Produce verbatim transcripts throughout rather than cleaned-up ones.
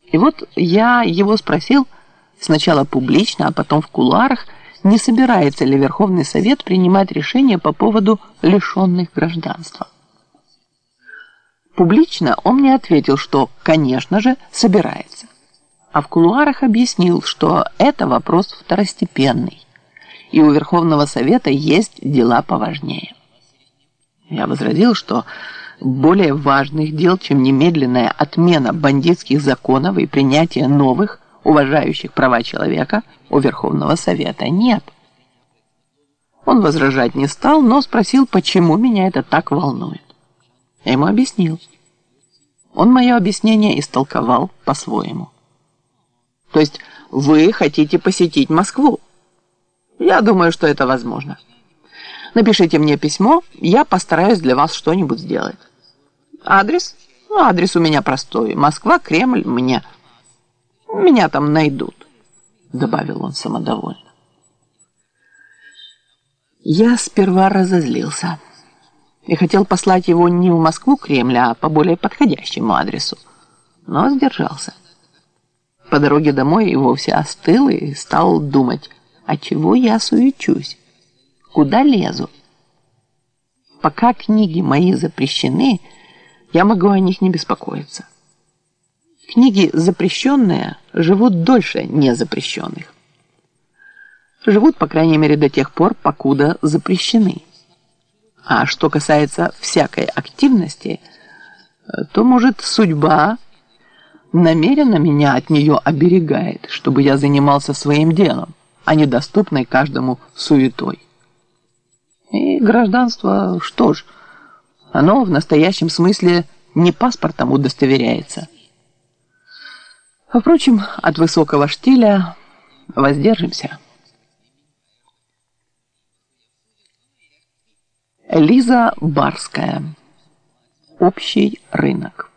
И вот я его спросил сначала публично, а потом в кулуарах, не собирается ли Верховный Совет принимать решение по поводу лишенных гражданства. Публично он мне ответил, что, конечно же, собирается. А в кулуарах объяснил, что это вопрос второстепенный, и у Верховного Совета есть дела поважнее. Я возразил, что более важных дел, чем немедленная отмена бандитских законов и принятие новых, уважающих права человека, у Верховного Совета нет. Он возражать не стал, но спросил, почему меня это так волнует. Я ему объяснил. Он мое объяснение истолковал по-своему. То есть вы хотите посетить Москву? Я думаю, что это возможно. Напишите мне письмо, я постараюсь для вас что-нибудь сделать. Адрес? Ну, адрес у меня простой. Москва, Кремль, мне. Меня там найдут, добавил он самодовольно. Я сперва разозлился и хотел послать его не в Москву, Кремль, а по более подходящему адресу, но сдержался. По дороге домой и вовсе остыл и стал думать, а чего я суечусь, куда лезу. Пока книги мои запрещены, я могу о них не беспокоиться. Книги запрещенные живут дольше незапрещенных. Живут, по крайней мере, до тех пор, покуда запрещены. А что касается всякой активности, то, может, судьба намеренно меня от нее оберегает, чтобы я занимался своим делом, а не доступной каждому суетой. И гражданство, что ж, оно в настоящем смысле не паспортом удостоверяется. Впрочем, от высокого штиля воздержимся. Лиза Барская. Общий рынок.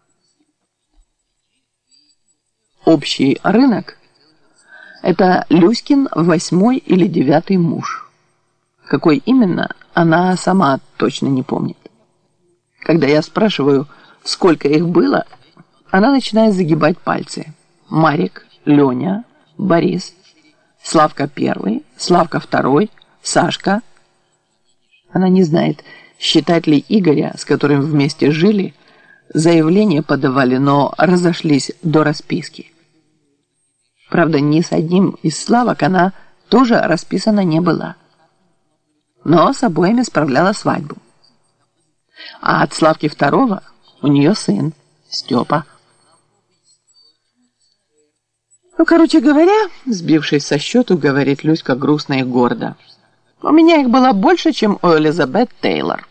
Общий рынок – это Люськин восьмой или девятый муж. Какой именно, она сама точно не помнит. Когда я спрашиваю, сколько их было, она начинает загибать пальцы. Марик, Леня, Борис, Славка первый, Славка второй, Сашка. Она не знает, считать ли Игоря, с которым вместе жили, заявление подавали, но разошлись до расписки. Правда, ни с одним из Славок она тоже расписана не была. Но с обоими справляла свадьбу. А от Славки второго у нее сын, Степа. Ну, короче говоря, сбившись со счету, говорит Люська грустно и гордо. У меня их было больше, чем у Элизабет Тейлор.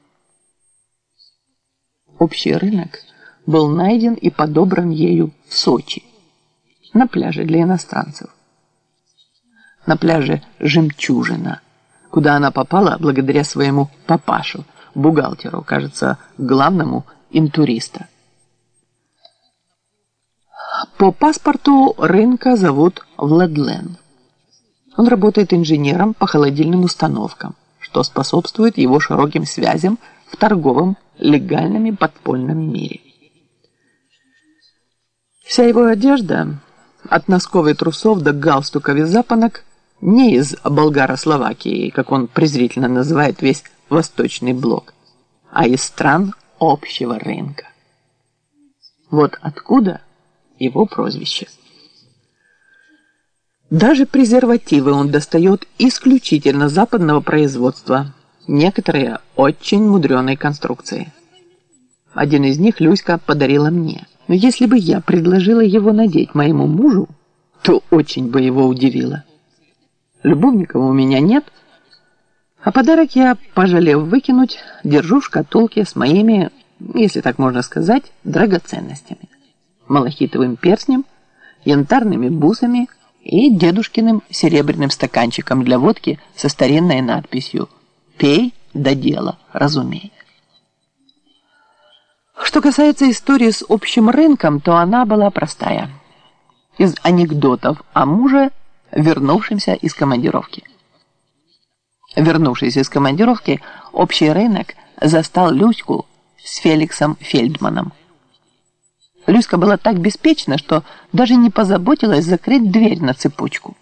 Общий рынок был найден и подобран ею в Сочи, на пляже для иностранцев. На пляже «Жемчужина», куда она попала благодаря своему папашу, бухгалтеру, кажется, главному интуриста. По паспорту рынка зовут Владлен. Он работает инженером по холодильным установкам, что способствует его широким связям в торговом, легальном и подпольном мире. Вся его одежда, от носков и трусов до галстуков и запонок, не из Болгаро-Словакии, как он презрительно называет весь Восточный блок, а из стран общего рынка. Вот откуда его прозвище. Даже презервативы он достает исключительно западного производства, некоторые очень мудреной конструкции. Один из них Люська подарила мне. Но если бы я предложила его надеть моему мужу, то очень бы его удивило. Любовников у меня нет, а подарок я, пожалев выкинуть, держу в шкатулке с моими, если так можно сказать, драгоценностями. Малахитовым перстнем, янтарными бусами и дедушкиным серебряным стаканчиком для водки со старинной надписью «Пей до дела, разумей». Что касается истории с общим рынком, то она была простая. Из анекдотов о муже, вернувшемся из командировки. Вернувшись из командировки, общий рынок застал Люську с Феликсом Фельдманом. Люська была так беспечна, что даже не позаботилась закрыть дверь на цепочку.